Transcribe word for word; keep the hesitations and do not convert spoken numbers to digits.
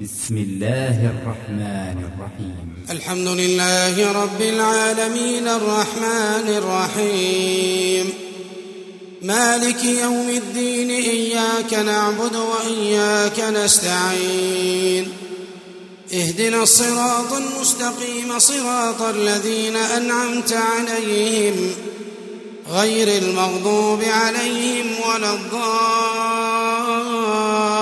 بسم الله الرحمن الرحيم. الحمد لله رب العالمين الرحمن الرحيم مالك يوم الدين، إياك نعبد وإياك نستعين، اهدنا الصراط المستقيم صراط الذين أنعمت عليهم غير المغضوب عليهم ولا الضالين.